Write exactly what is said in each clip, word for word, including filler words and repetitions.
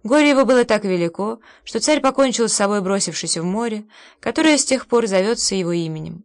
Горе его было так велико, что царь покончил с собой, бросившись в море, которое с тех пор зовется его именем.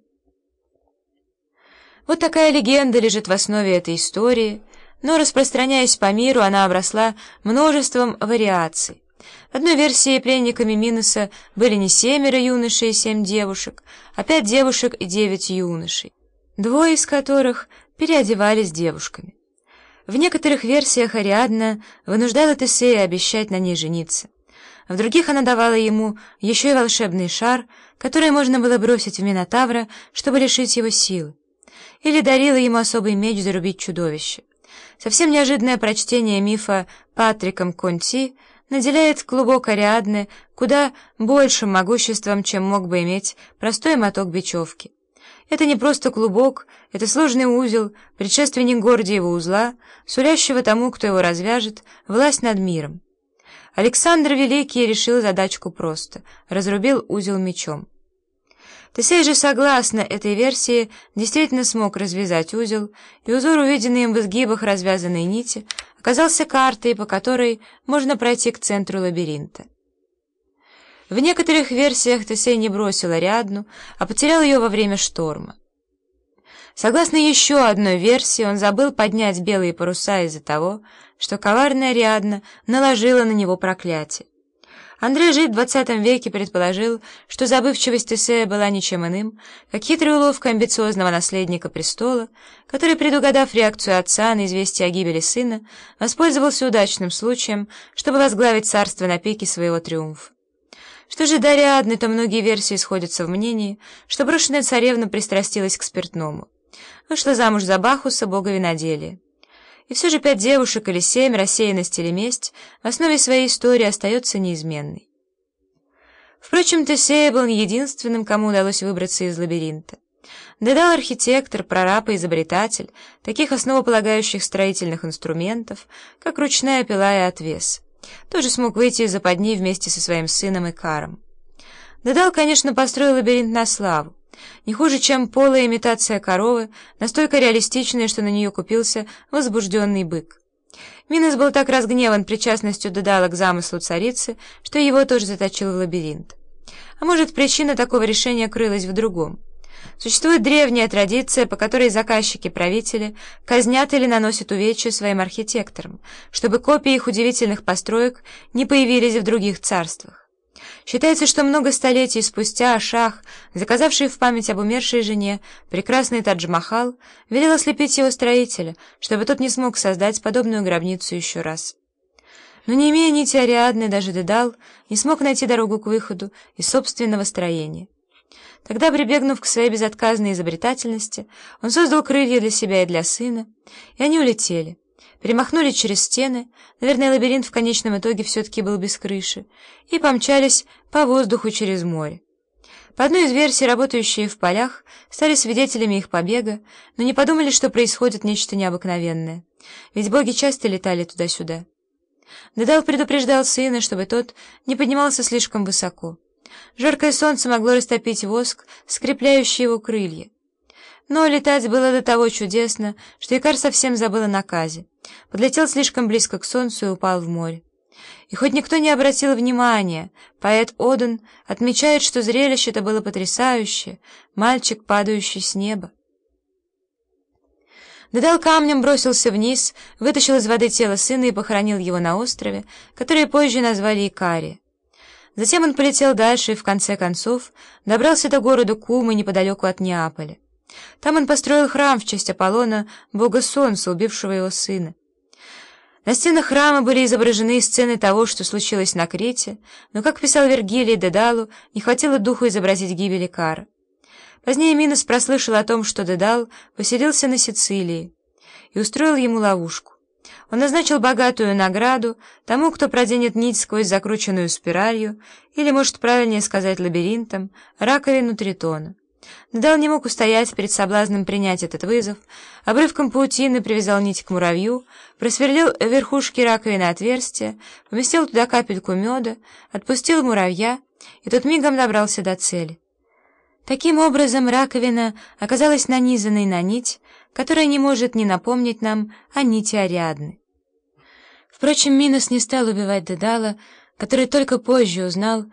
Вот такая легенда лежит в основе этой истории, но, распространяясь по миру, она обросла множеством вариаций. В одной версии пленниками Миноса были не семеро юношей и семь девушек, а пять девушек и девять юношей, двое из которых переодевались девушками. В некоторых версиях Ариадна вынуждала Тесея обещать на ней жениться. В других она давала ему еще и волшебный шар, который можно было бросить в Минотавра, чтобы лишить его силы, или дарила ему особый меч зарубить чудовище. Совсем неожиданное прочтение мифа Патриком Конти наделяет клубок Ариадны куда большим могуществом, чем мог бы иметь простой моток бечевки. Это не просто клубок, это сложный узел, предшественник Гордиева узла, сулящего тому, кто его развяжет, власть над миром. Александр Великий решил задачку просто — разрубил узел мечом. Тесей же, согласно этой версии, действительно смог развязать узел, и узор, увиденный им в изгибах развязанной нити, оказался картой, по которой можно пройти к центру лабиринта. В некоторых версиях Тесей не бросил Ариадну, а потерял ее во время шторма. Согласно еще одной версии, он забыл поднять белые паруса из-за того, что коварная Ариадна наложила на него проклятие. Андре Жид в двадцатом веке предположил, что забывчивость Тесея была ничем иным, как хитрая уловка амбициозного наследника престола, который, предугадав реакцию отца на известие о гибели сына, воспользовался удачным случаем, чтобы возглавить царство на пике своего триумфа. Что же до Ариадны, то многие версии сходятся в мнении, что брошенная царевна пристрастилась к спиртному. Вышла замуж за Бахуса, бога виноделия. И все же пять девушек или семь, рассеянность или месть, в основе своей истории остается неизменной. Впрочем, Тесей был не единственным, кому удалось выбраться из лабиринта. Дедал — архитектор, прораб и изобретатель таких основополагающих строительных инструментов, как ручная пила и отвес. Тоже смог выйти из западни вместе со своим сыном Икаром. Дедал, конечно, построил лабиринт на славу. Не хуже, чем полая имитация коровы, настолько реалистичная, что на нее купился возбужденный бык. Минос был так разгневан причастностью Дедала к замыслу царицы, что его тоже заточил в лабиринт. А может, причина такого решения крылась в другом. Существует древняя традиция, по которой заказчики-правители казнят или наносят увечья своим архитекторам, чтобы копии их удивительных построек не появились в других царствах. Считается, что много столетий спустя Шах, заказавший в память об умершей жене прекрасный Тадж-Махал, велел ослепить его строителя, чтобы тот не смог создать подобную гробницу еще раз. Но не имея нити Ариадны, даже Дедал не смог найти дорогу к выходу из собственного строения. Тогда, прибегнув к своей безотказной изобретательности, он создал крылья для себя и для сына, и они улетели. Перемахнули через стены, наверное, лабиринт в конечном итоге все-таки был без крыши, и помчались по воздуху через море. По одной из версий, работающие в полях стали свидетелями их побега, но не подумали, что происходит нечто необыкновенное, ведь боги часто летали туда-сюда. Дедал предупреждал сына, чтобы тот не поднимался слишком высоко. Жаркое солнце могло растопить воск, скрепляющий его крылья. Но летать было до того чудесно, что Икар совсем забыл о наказе. Подлетел слишком близко к солнцу и упал в море. И хоть никто не обратил внимания, поэт Оден отмечает, что зрелище-то было потрясающее, мальчик, падающий с неба. Дедал камнем бросился вниз, вытащил из воды тело сына и похоронил его на острове, который позже назвали Икария. Затем он полетел дальше и, в конце концов, добрался до города Кумы неподалеку от Неаполя. Там он построил храм в честь Аполлона, бога солнца, убившего его сына. На стенах храма были изображены сцены того, что случилось на Крите, но, как писал Вергилий Дедалу, не хватило духу изобразить гибель Икара. Позднее Минос прослышал о том, что Дедал поселился на Сицилии, и устроил ему ловушку. Он назначил богатую награду тому, кто проденет нить сквозь закрученную спиралью, или, может, правильнее сказать, лабиринтом, раковину Тритона. Дедал не мог устоять перед соблазном принять этот вызов, обрывком паутины привязал нить к муравью, просверлил в верхушке раковины отверстие, поместил туда капельку меда, отпустил муравья, и тот мигом добрался до цели. Таким образом, раковина оказалась нанизанной на нить, которая не может не напомнить нам о нити Ариадны. Впрочем, Минос не стал убивать Дедала, который только позже узнал,